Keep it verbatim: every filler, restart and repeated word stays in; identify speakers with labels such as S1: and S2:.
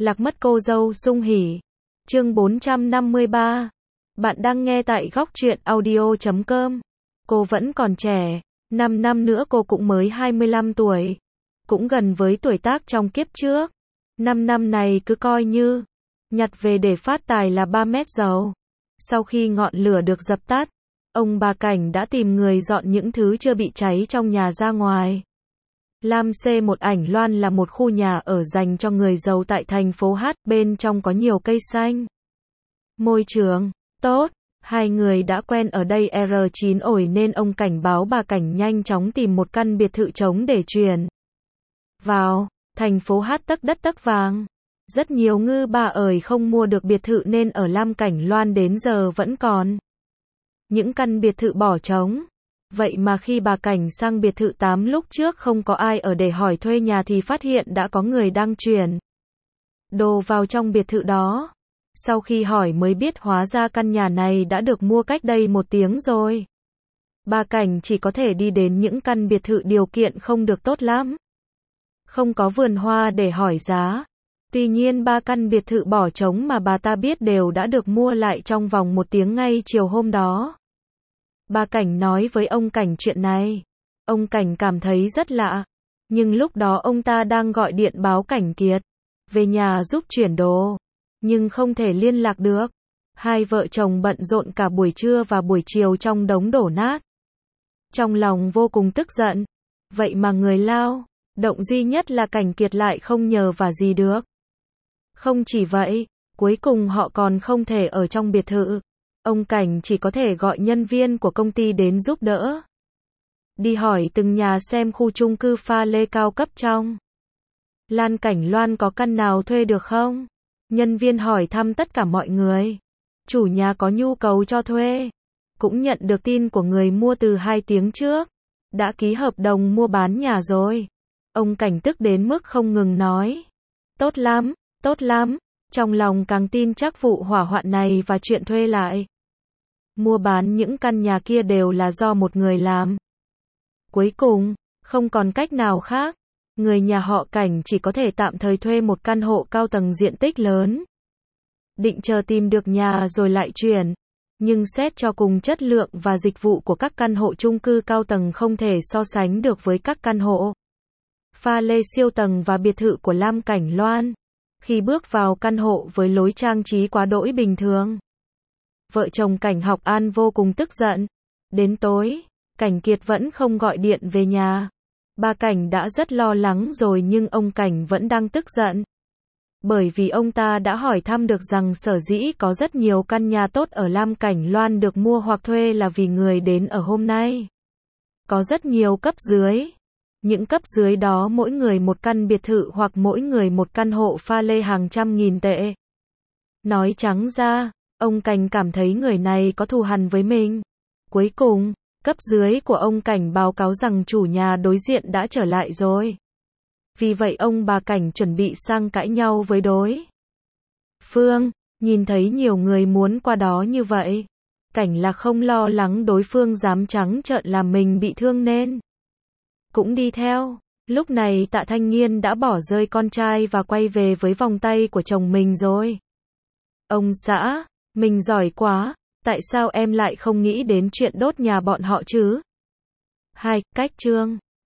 S1: Lạc mất cô dâu sung hỉ. Chương bốn trăm năm mươi ba. Bạn đang nghe tại góc truyện audio chấm com. Cô vẫn còn trẻ, năm năm nữa cô cũng mới hai mươi lăm tuổi. Cũng gần với tuổi tác trong kiếp trước. năm năm này cứ coi như nhặt về để phát tài là ba mét dầu. Sau khi ngọn lửa được dập tắt, ông bà Cảnh đã tìm người dọn những thứ chưa bị cháy trong nhà ra ngoài. Lam C một ảnh loan là một khu nhà ở dành cho người giàu tại thành phố H, bên trong có nhiều cây xanh. Môi trường tốt, hai người đã quen ở đây R chín ổi nên ông Cảnh báo bà Cảnh nhanh chóng tìm một căn biệt thự trống để chuyển vào. Thành phố H tấc đất tấc vàng. Rất nhiều ngư bà ởi không mua được biệt thự nên ở Lam Cảnh Loan đến giờ vẫn còn những căn biệt thự bỏ trống. Vậy mà khi bà Cảnh sang biệt thự tám lúc trước không có ai ở để hỏi thuê nhà thì phát hiện đã có người đang chuyển đồ vào trong biệt thự đó. Sau khi hỏi mới biết hóa ra căn nhà này đã được mua cách đây một tiếng rồi. Bà Cảnh chỉ có thể đi đến những căn biệt thự điều kiện không được tốt lắm. Không có vườn hoa để hỏi giá. Tuy nhiên ba căn biệt thự bỏ trống mà bà ta biết đều đã được mua lại trong vòng một tiếng ngay chiều hôm đó. Bà Cảnh nói với ông Cảnh chuyện này. Ông Cảnh cảm thấy rất lạ. Nhưng lúc đó ông ta đang gọi điện báo Cảnh Kiệt về nhà giúp chuyển đồ. Nhưng không thể liên lạc được. Hai vợ chồng bận rộn cả buổi trưa và buổi chiều trong đống đổ nát. Trong lòng vô cùng tức giận. Vậy mà người lao động duy nhất là Cảnh Kiệt lại không nhờ vả gì được. Không chỉ vậy, cuối cùng họ còn không thể ở trong biệt thự. Ông Cảnh chỉ có thể gọi nhân viên của công ty đến giúp đỡ. Đi hỏi từng nhà xem khu chung cư pha lê cao cấp trong Lan Cảnh Loan có căn nào thuê được không? Nhân viên hỏi thăm tất cả mọi người. Chủ nhà có nhu cầu cho thuê. Cũng nhận được tin của người mua từ hai tiếng trước. Đã ký hợp đồng mua bán nhà rồi. Ông Cảnh tức đến mức không ngừng nói. Tốt lắm, tốt lắm. Trong lòng càng tin chắc vụ hỏa hoạn này và chuyện thuê lại mua bán những căn nhà kia đều là do một người làm. Cuối cùng, không còn cách nào khác. Người nhà họ Cảnh chỉ có thể tạm thời thuê một căn hộ cao tầng diện tích lớn. Định chờ tìm được nhà rồi lại chuyển. Nhưng xét cho cùng chất lượng và dịch vụ của các căn hộ chung cư cao tầng không thể so sánh được với các căn hộ pha lê siêu tầng và biệt thự của Lam Cảnh Loan. Khi bước vào căn hộ với lối trang trí quá đỗi bình thường, vợ chồng Cảnh Học An vô cùng tức giận. Đến tối, Cảnh Kiệt vẫn không gọi điện về nhà. Bà Cảnh đã rất lo lắng rồi nhưng ông Cảnh vẫn đang tức giận. Bởi vì ông ta đã hỏi thăm được rằng sở dĩ có rất nhiều căn nhà tốt ở Lam Cảnh Loan được mua hoặc thuê là vì người đến ở hôm nay có rất nhiều cấp dưới. Những cấp dưới đó mỗi người một căn biệt thự hoặc mỗi người một căn hộ pha lê hàng trăm nghìn tệ. Nói trắng ra, ông Cảnh cảm thấy người này có thù hằn với mình. Cuối cùng, cấp dưới của ông Cảnh báo cáo rằng chủ nhà đối diện đã trở lại rồi. Vì vậy ông bà Cảnh chuẩn bị sang cãi nhau với đối phương. Nhìn thấy nhiều người muốn qua đó như vậy, Cảnh là không lo lắng đối phương dám trắng trợn làm mình bị thương nên cũng đi theo. Lúc này Tạ Thanh Nghiên đã bỏ rơi con trai và quay về với vòng tay của chồng mình rồi. Ông xã, mình giỏi quá, tại sao em lại không nghĩ đến chuyện đốt nhà bọn họ chứ? Hai, cách chương